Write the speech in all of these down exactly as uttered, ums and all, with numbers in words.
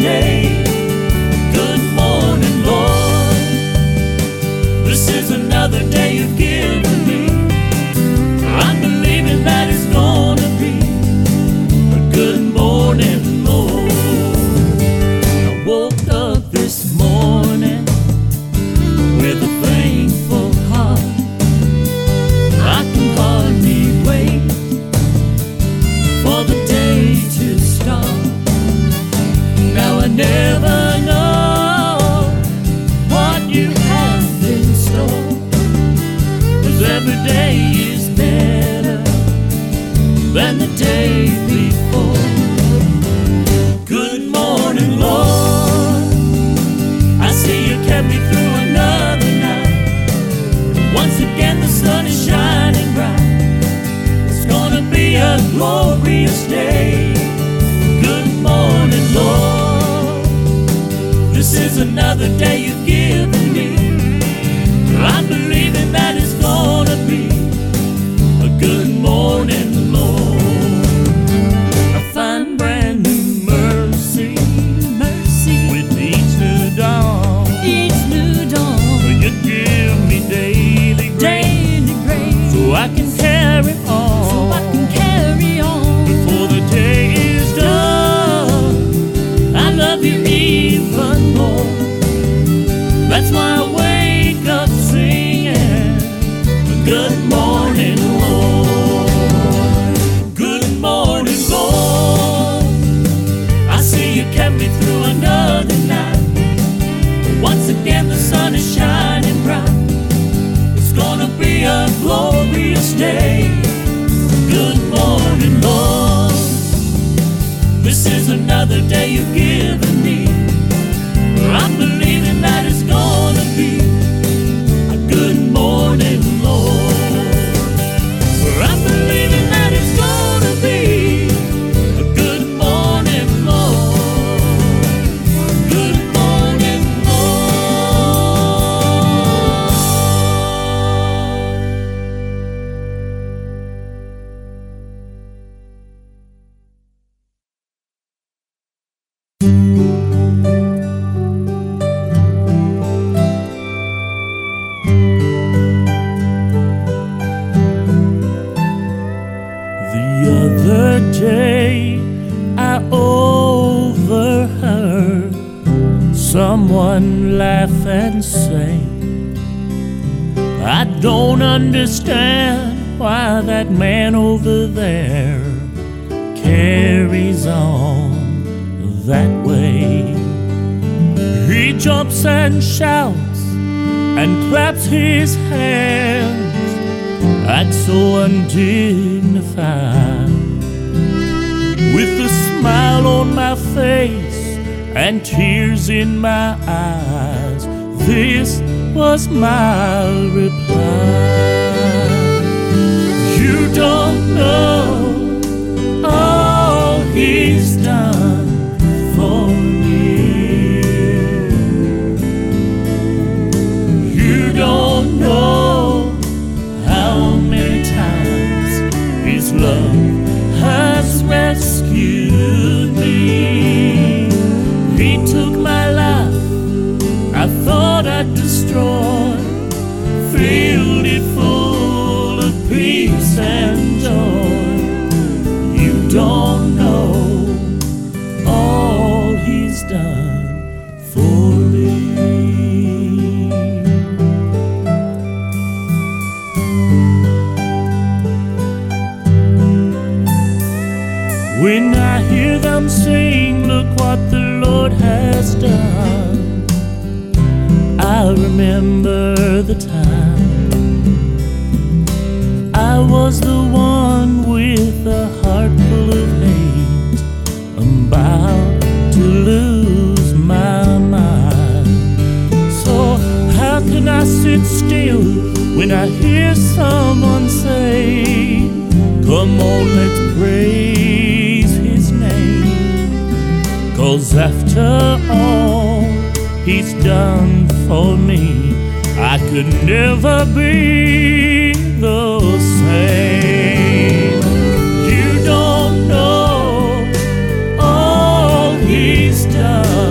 day. Good morning, Lord. This is another day you've given me. I'm believing that it's gonna be a good morning, Lord. I woke up this morning with a thankful heart. I can hardly wait for the day to start. Now I never know what you have in store, 'cause every day is better than the day before. Good morning, Lord. I see you kept me through another night. Once again the sun is shining bright. It's gonna be a glorious day. Good morning, Lord. This is another day you've given me. I'm believing that it's gonna be a good morning, Lord. I find brand new mercy, mercy with each new dawn. Each new dawn. You give me daily grace, daily grace, so I can carry on. So I can carry on before the day is done. I love you even more. That's why I wake up singing good morning, Lord. Good morning, Lord. I see you kept me through another night. Once again the sun is shining bright. It's gonna be a glorious day. Good morning, Lord. This is another day you've given me. I'm believing that it's gonna be a good morning, Lord. I'm believing that it's gonna be a good morning, Lord. Good morning, Lord. The other day I overheard someone laugh and say, I don't understand why that man over there carries on that way. He jumps and shouts and claps his hands, acts so undignified, with a smile on my face and tears in my eyes. This was my reply. You don't know all he's done for me. You don't know how many times his love has rescued me. He took my life, I thought I'd destroy, filled it full of peace and joy. You don't know all he's done for me. When I hear them sing, look what the Lord has done, I remember the time I was the one with a heart full of hate, about to lose my mind. So how can I sit still when I hear someone say, come on, let's praise his name? 'Cause after all he's done for me, I could never be the same. You don't know all he's done.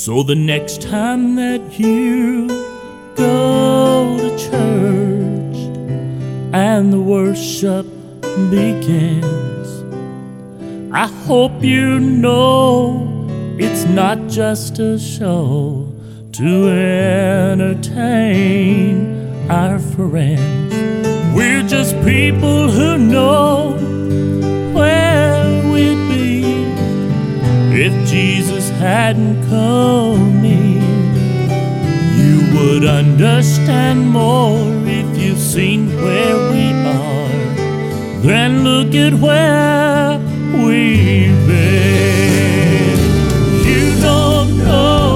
So the next time that you go to church and the worship begins, I hope you know it's not just a show to entertain our friends. We're just people who know where we'd be if Jesus hadn't come in. You would understand more if you've seen where we are. Then look at where we've been. You don't know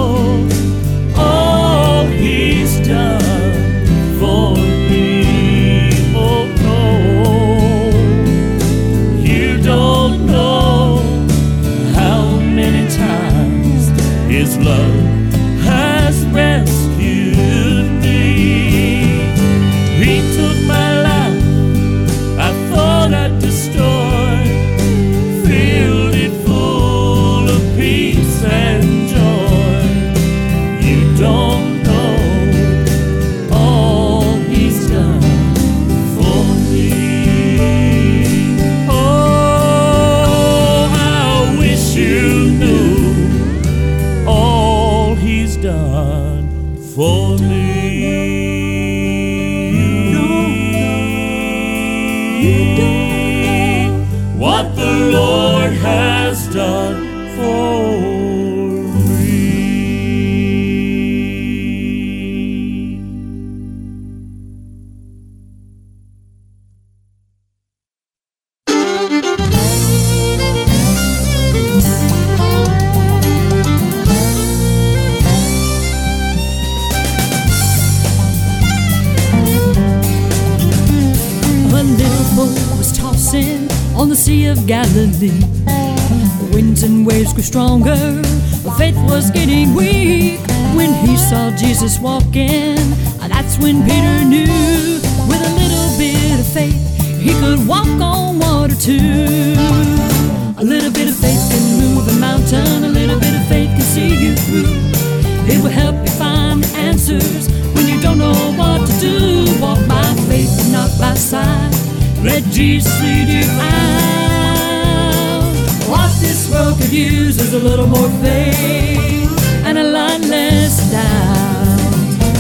all He's done for me. Oh no, you don't know how many times His love has rescued me. He took my life, I thought I'd destroy, filled it full of peace and joy. You don't know all He's done for me. Oh, I wish you knew all He's done for me. What the Lord has done for me. A little boat was tossing on the Sea of Galilee. The winds and waves grew stronger, faith was getting weak. When he saw Jesus walking, that's when Peter knew, with a little bit of faith, he could walk on water too. A little bit of faith can move a mountain, a little bit of faith can see you through. It will help you find the answers when you don't know what to do. Walk by faith and not by sight. Let Jesus lead you out. What this world could use is a little more faith and a lot less doubt.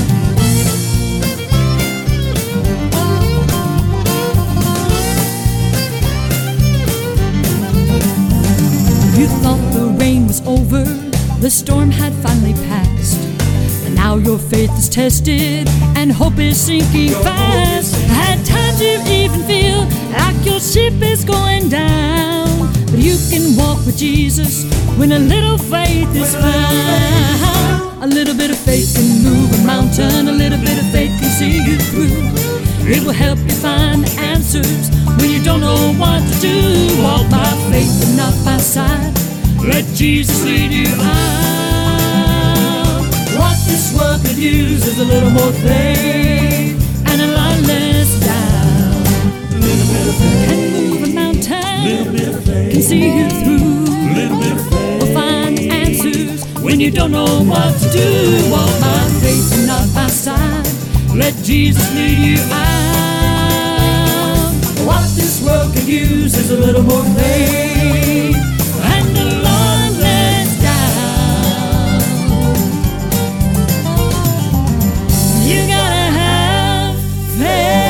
You thought the rain was over, the storm had finally passed, and now your faith is tested and hope is sinking fast. At times you even feel like your ship is going down, but you can walk with Jesus when a little faith is found. A little bit of faith can move a mountain, a little bit of faith can see you through. It will help you find the answers when you don't know what to do. Walk by faith and not by sight. Let Jesus lead you out. What this world could use is a little more faith and a lot less doubt. A little bit of faith can move a mountain, little bit of faith can see you through. Little bit of faith will find the answers when you don't know what to do. Walk by faith and not by sight. Let Jesus lead you out. What this world could use is a little more faith and a lot less doubt. You gotta have faith.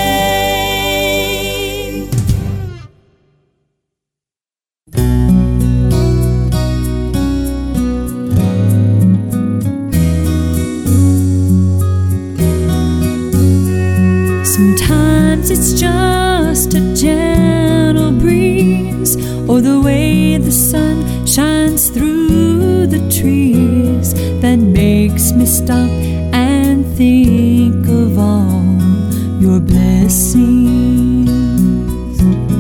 Sometimes it's just a gentle breeze, or the way the sun shines through the trees, that makes me stop and think of all your blessings.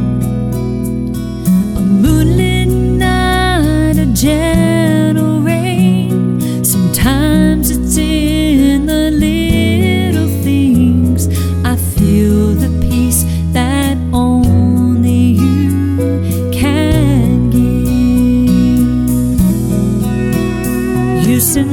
A moonlit night, a gentle rain. Sometimes it's in the little things. I feel the peace that only you can give. You send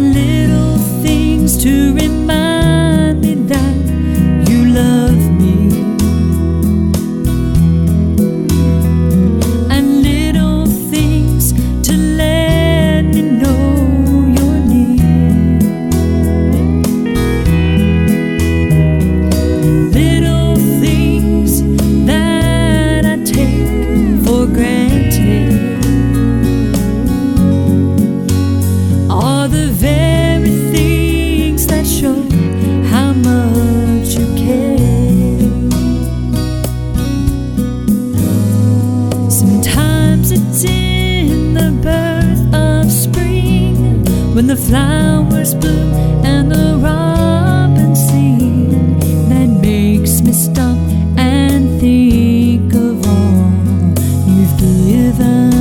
how much you care. Sometimes it's in the birth of spring, when the flowers bloom and the robins sing, that makes me stop and think of all you've given.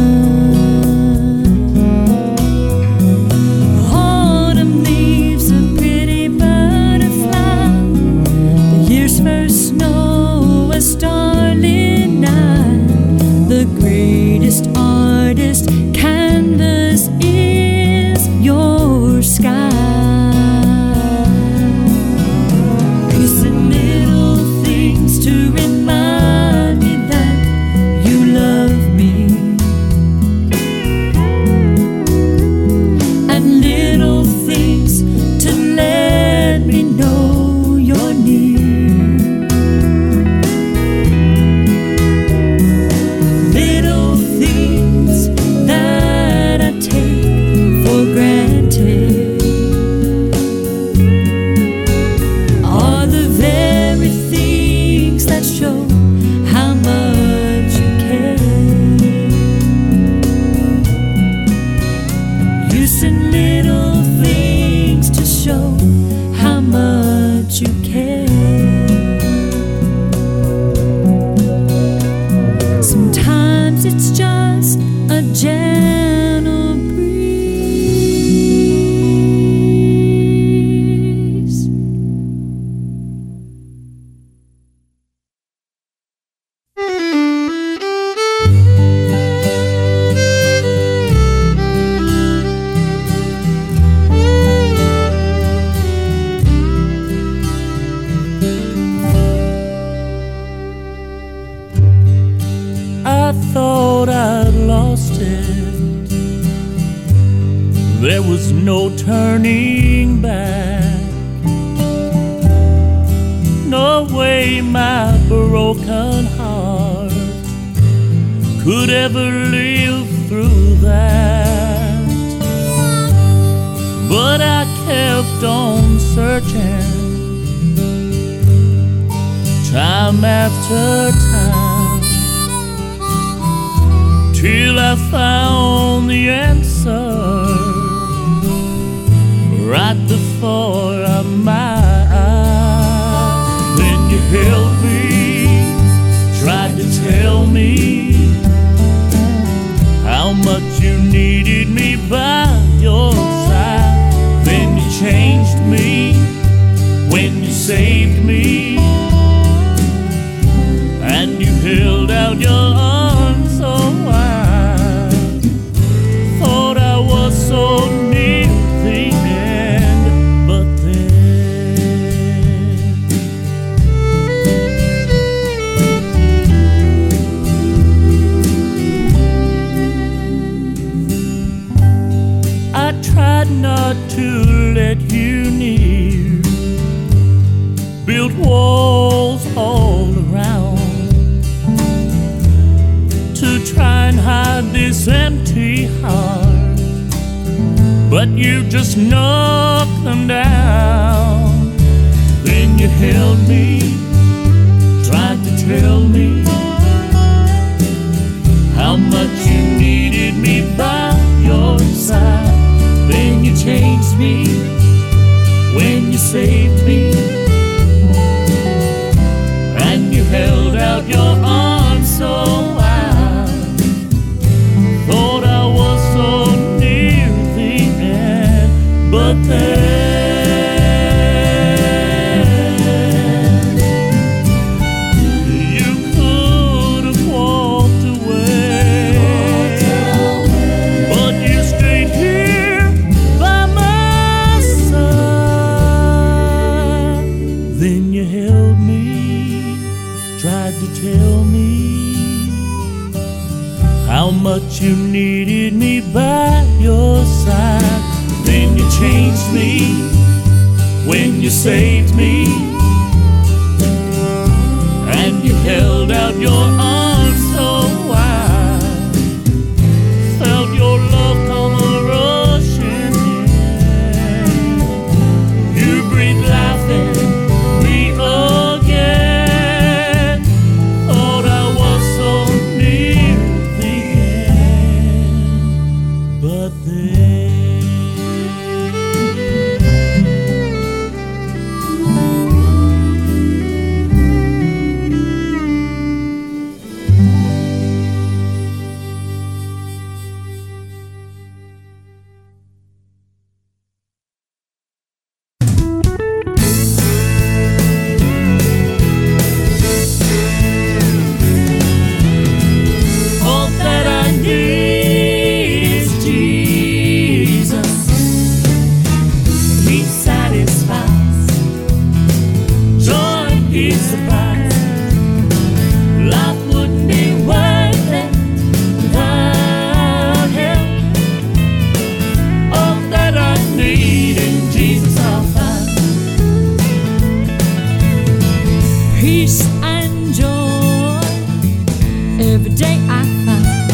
Autumn leaves a pretty butterfly, the year's first snow, a starlit night. The greatest artist canvas is your sky. Peace and little things to remind me that you love me, and little things to let me know you're near. Little things that I take for granted are the very things that show how much you care. You send little things to show how much you care. Sometimes it's just a gentle breeze. I thought I'd lost it. There was no turning back. No way my broken heart could ever live through that. But I kept on searching, time after time, till I found the answer right before my eyes. Then you held me, tried to tell me how much you needed me by your side. Then you changed me when you saved me, and you held out your arms so wide. Thought I was so near the end, but then I tried not to let you near, built walls all around to try and hide this empty heart, but you just knocked them down. Then you held me, tried to tell me how much you needed me by your side. Then you changed me when you saved me, and you held out your arms so wide. Thought I was so near the end, but then you could have walked away, but you stayed here by my side. Then you held me, tried to tell me how much you needed me by your side. Then you changed me when you saved me, and you held out your arms so wide. Felt your love come rushing in. You breathed life in peace and joy every day I find.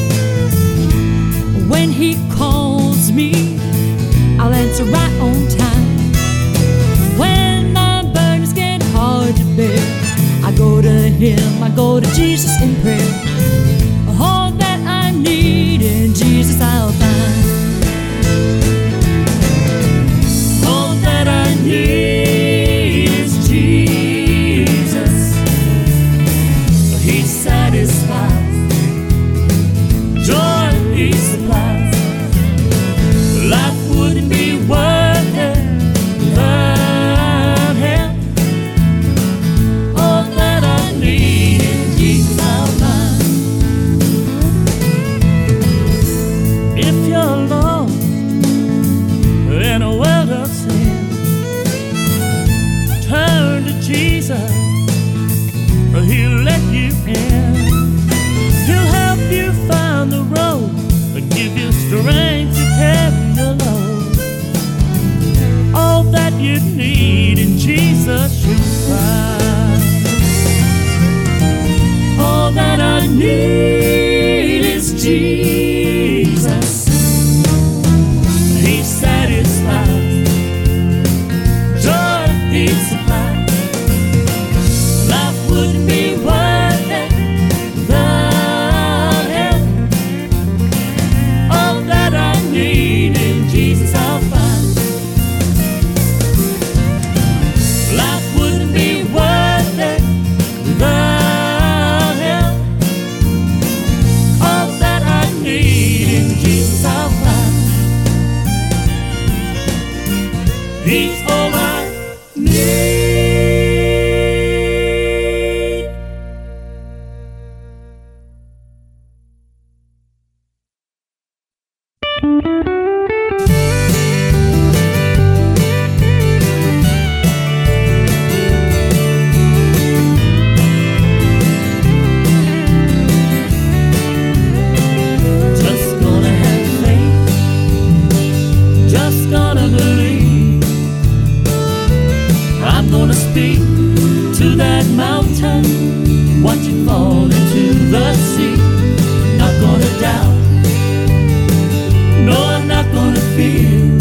When He calls me, I'll answer right on time. When my burdens get hard to bear, I go to Him, I go to Jesus in prayer. All that I need in Jesus I'll find. All that I need is Jesus. He satisfies, joy He supplies. Life wouldn't be worth it without Him. All that I need in Jesus I'll find. If you're lost in a world of sin, turn to Jesus, or He'll let you in. He'll help you find the road and give you strength to carry your load. All that you need in Jesus you'll find. All that I need is Jesus. He satisfies, joy He supplies. Life wouldn't be worth it without Him. All that I need in Jesus I'll find. Life wouldn't be worth it without Him. All that I need in Jesus I'll find. He's all I need. Just gonna have faith, just gonna believe. I'm gonna speak to that mountain, watch it fall into the sea. Not gonna doubt, no, I'm not gonna fear,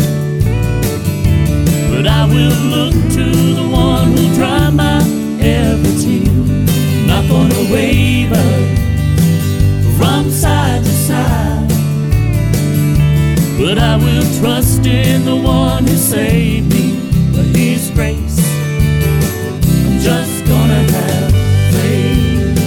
but I will look to the one who'll dry my every tear. Not gonna waver from side to side, but I will trust in the one who saved me by His grace. I'm just gonna have faith.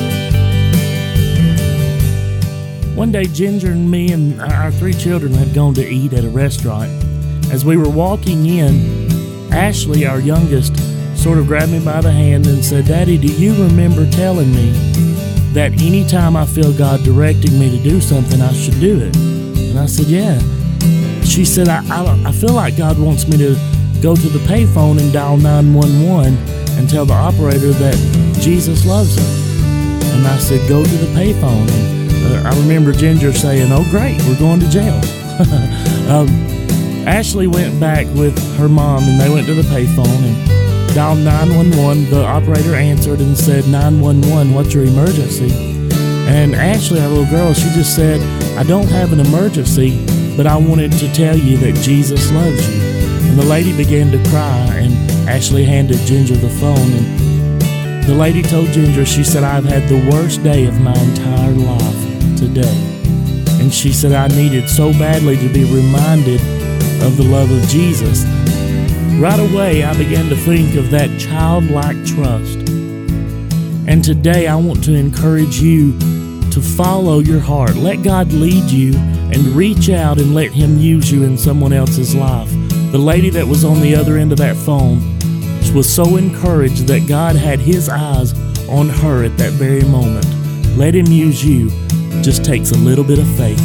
One day, Ginger and me and our three children had gone to eat at a restaurant. As we were walking in, Ashley, our youngest, sort of grabbed me by the hand and said, "Daddy, do you remember telling me that anytime I feel God directing me to do something, I should do it?" And I said, "Yeah." She said, I, I, I feel like God wants me to go to the payphone and dial nine one one and tell the operator that Jesus loves her." And I said, "Go to the payphone." And uh, I remember Ginger saying, "Oh, great, we're going to jail." um, Ashley went back with her mom, and they went to the payphone and dialed nine one one. The operator answered and said, nine one one, what's your emergency?" And Ashley, our little girl, she just said, "I don't have an emergency, but I wanted to tell you that Jesus loves you." And the lady began to cry, and Ashley handed Ginger the phone, and the lady told Ginger, she said, "I've had the worst day of my entire life today." And she said, "I needed so badly to be reminded of the love of Jesus." Right away, I began to think of that childlike trust. And today, I want to encourage you to follow your heart. Let God lead you and reach out and let Him use you in someone else's life. The lady that was on the other end of that phone was so encouraged that God had His eyes on her at that very moment. Let Him use you. It just takes a little bit of faith.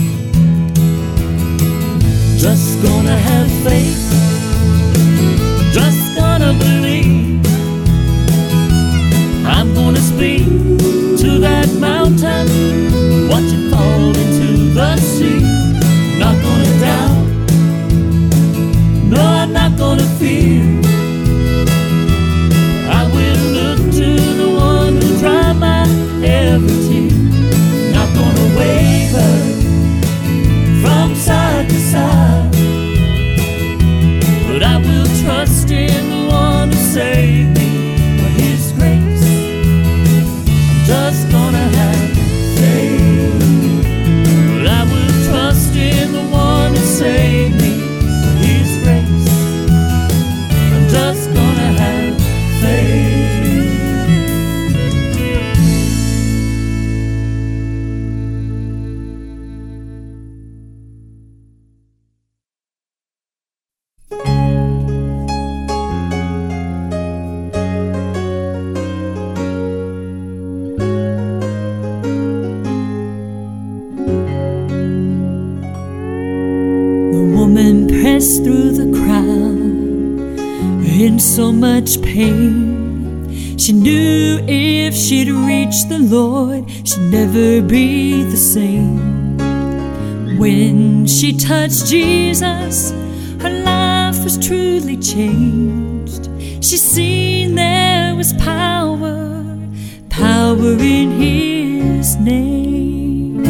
Just gonna have faith, just gonna believe. I'm gonna speak to that mountain, watch it fall into the sea. Not gonna doubt, no, I'm not gonna fear. I will look to the so much pain. She knew if she'd reach the Lord, she'd never be the same. When she touched Jesus, her life was truly changed. She seen there was power, power in His name.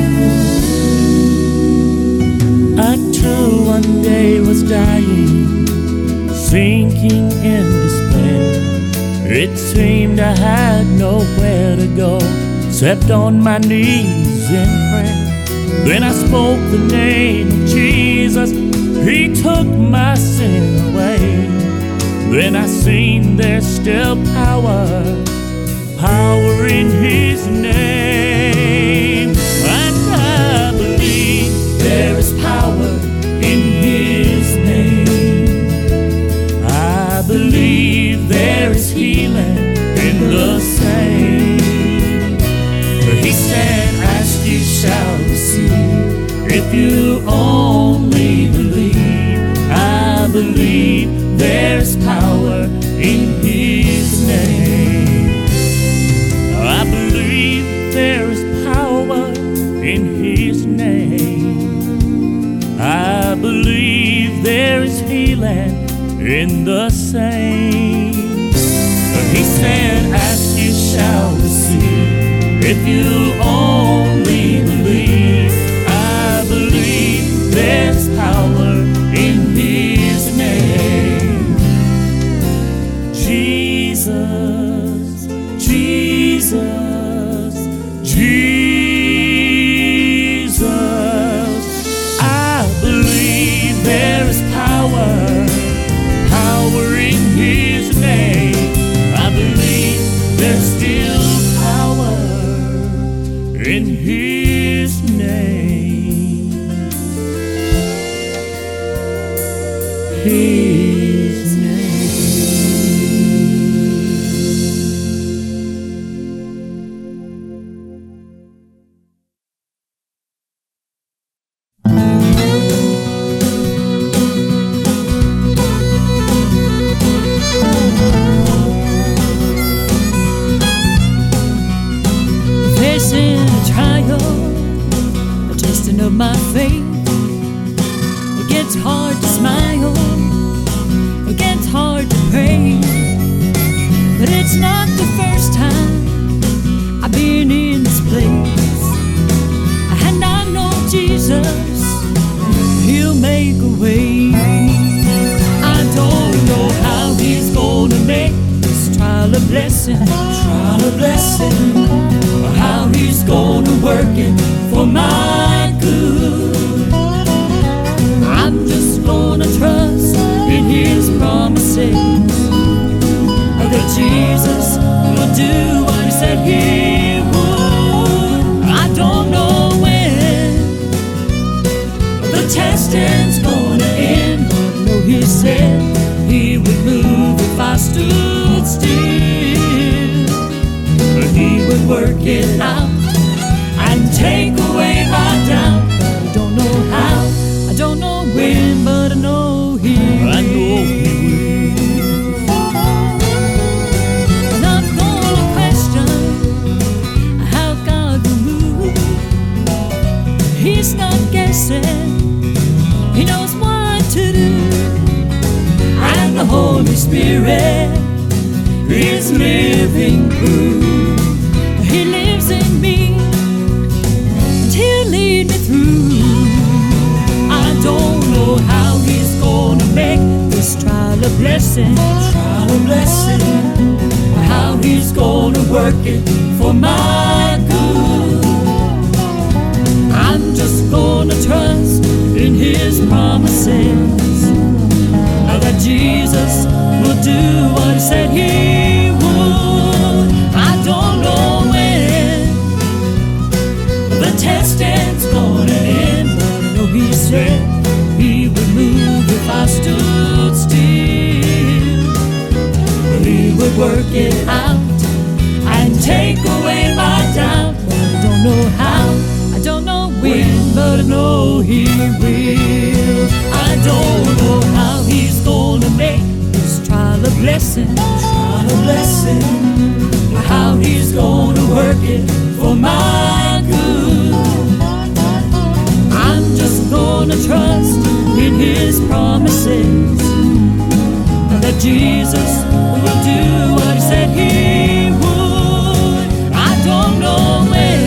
I too one day was dying, sinking in despair. It seemed I had nowhere to go except on my knees in prayer. Then I spoke the name of Jesus, He took my sin away. Then I seen there's still power, power in His name. And I believe there is power in His name. I believe there is healing in the same. For He said, ask you shall receive, if you only believe. I believe there's power in His name. I believe there is power in His name. I believe there is healing in the same. He said, ask you shall receive, if you only believe. I believe there's power in His name. Jesus, Jesus, Jesus. I believe there is power, power in His name. I believe there's still power in His name. His name. Facing a trial, a testing of my faith. It gets hard to smile, it gets hard to pray. But it's not the first time I've been in this place. And I know Jesus, He'll make a way. I don't know how He's gonna make this trial a blessing, trial a blessing, or how He's gonna work it for my good. I'm just gonna trust in His promises, that Jesus will do what He said He would. I don't know when the testing's gonna end, but I know He said He would move if I stood still. But He would work it out and take away my doubt. But I don't know how, I don't know when, but I know He will. I know He will. And I'm gonna question how God will move. He's not guessing, He knows what to do. And the Holy Spirit is living proof. He lives in me, and He'll lead me through. I don't know how He's gonna make this trial a blessing, trial a blessing, or how He's gonna work it for my good. I'm just gonna trust in His promises, that Jesus will do what He said He would. I don't know when the testing's gonna end, but I know He said He would move if I stood still. He would work it out and take away my doubt. But I don't know how, I don't know when, but I know He will. I don't know how He's gonna make this trial a blessing, what a blessing. how he's gonna work it for my good. I'm just gonna trust in his promises, that Jesus will do what he said he would. I don't know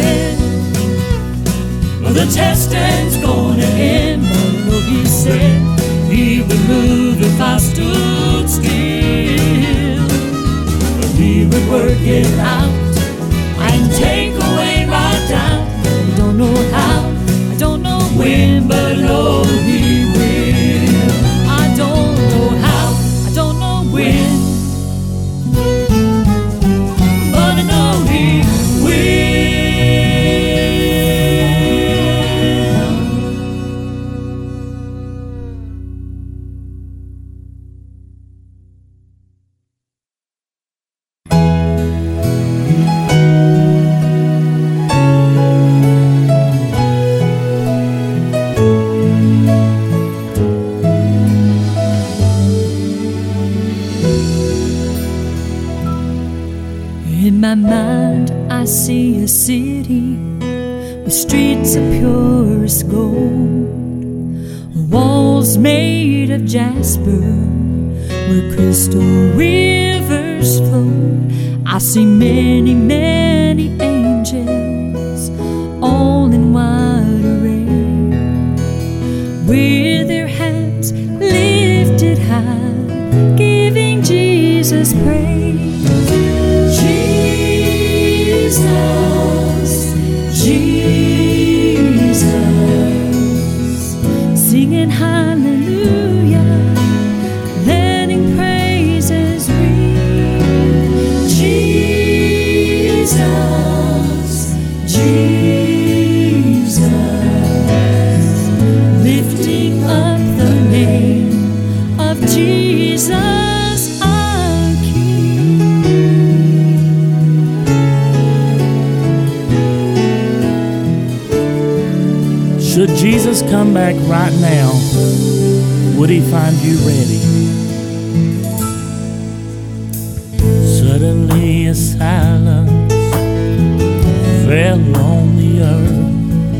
when the testing's gonna end, but I know he said he would move if I stood still. He would work it out and take away my doubt. I don't know how, I don't know when, but I know he will. I don't know how, I don't know when, but I know he will. In my mind I see a city with streets of purest gold, walls made of jasper where crystal rivers flow. I see many, many angels all in wide array, with their hands lifted high, giving Jesus praise. Jesus, Jesus, singing hallelujah, letting praises ring. Jesus, Jesus, lifting up the name of Jesus, our King. Should Jesus come back right now, would he find you ready? Suddenly a silence fell on the earth,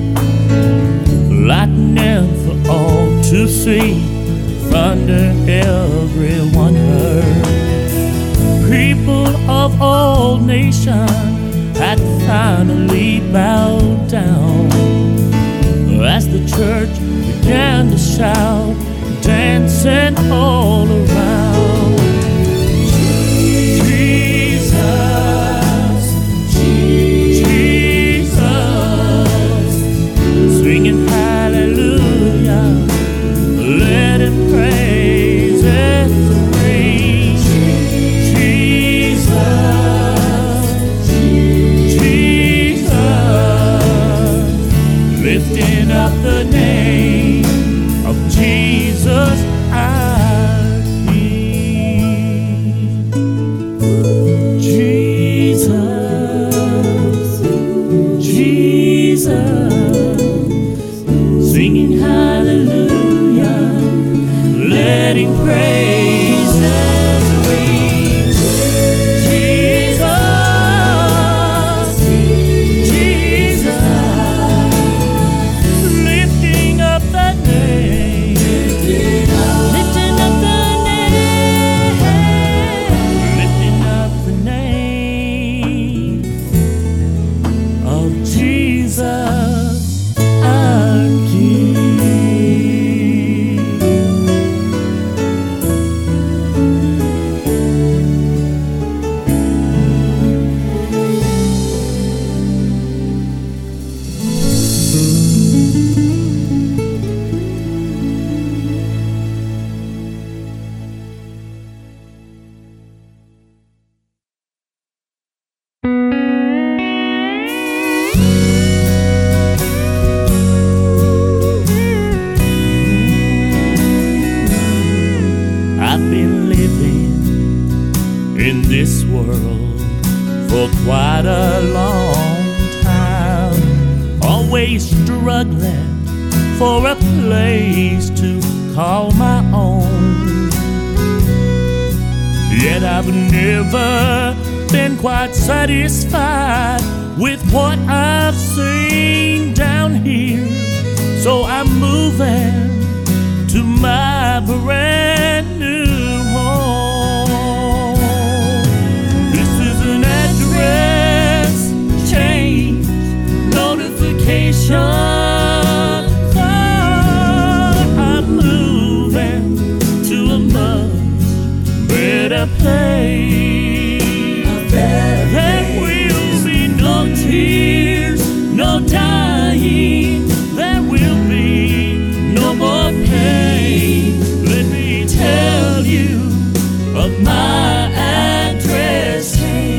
like never all to see, thunder everyone heard. People of all nations had finally bowed down, as the church began to shout, dancing all around. Jesus, Jesus, singing hallelujah, letting praises ring. Jesus, Jesus, lifting up the name of Jesus, our King. Jesus, Jesus, singing hallelujah, letting praises ring. Jesus, Jesus, lifting up the name, lifting up the name, lifting up the name of Jesus, our King. I've been living in this world for quite a long time, always struggling for a place to call my own. Yet I've never been quite satisfied with what I've seen down here. So I'm moving to my brand new home. This is an address change notification. Place. There will be no tears, no dying. There will be no more pain. Let me tell you of my address.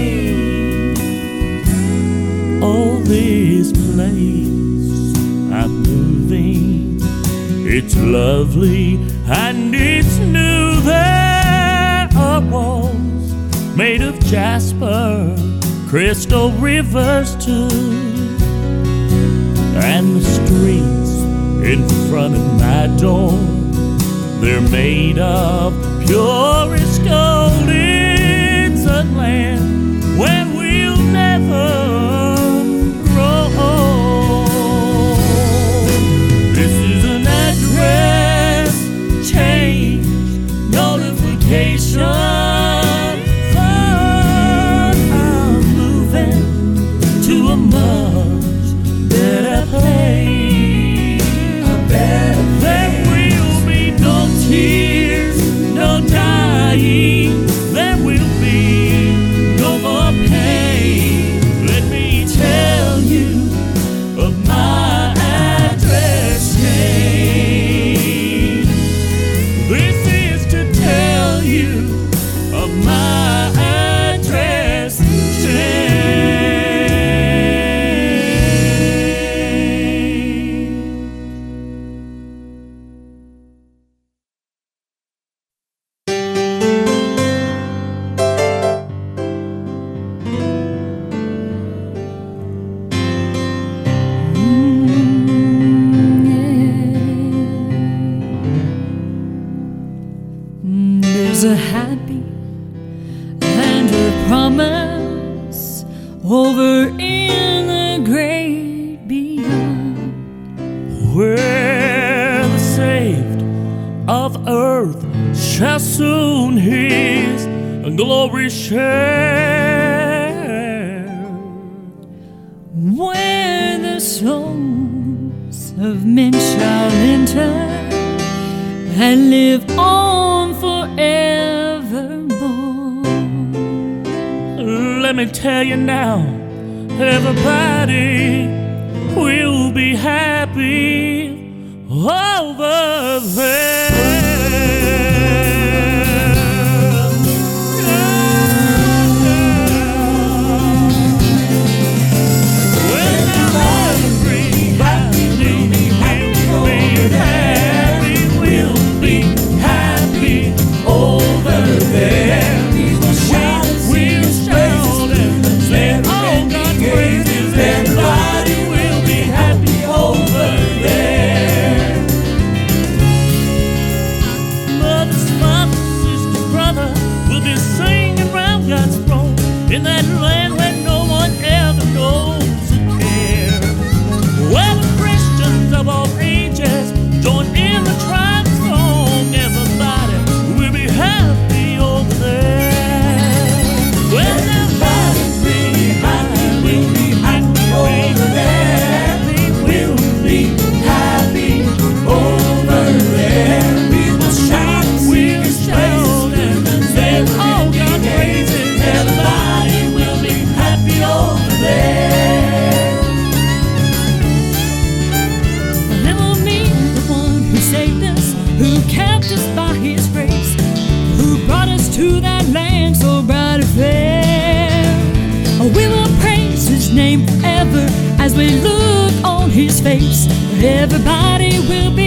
Oh, this place I'm moving, it's lovely and it's new. There walls made of jasper, crystal rivers too, and the streets in front of my door, they're made of purest gold. It's a land where we'll never grow. This is an address change notification. There will be no more pain. Let me tell you of my address change. This is to tell you of my address change. There's a happy land of promise over in the great beyond, where the saved of earth shall soon his glory share, where the souls of men shall enter and live on forevermore. Let me tell you now, everybody will be happy over there. In that land where no one ever knows to care, where the Christians of all ages join in the tribe song. Everybody will be happy over there. Well, everybody will be happy, will be happy over there. We'll be happy over there. We will shout, we will shout, and say, oh God, praise it. Everybody will be happy over there. It will be the one who saved us, who kept us by His grace, who brought us to that land so bright and fair. We will praise His name forever as we look on His face. Everybody will be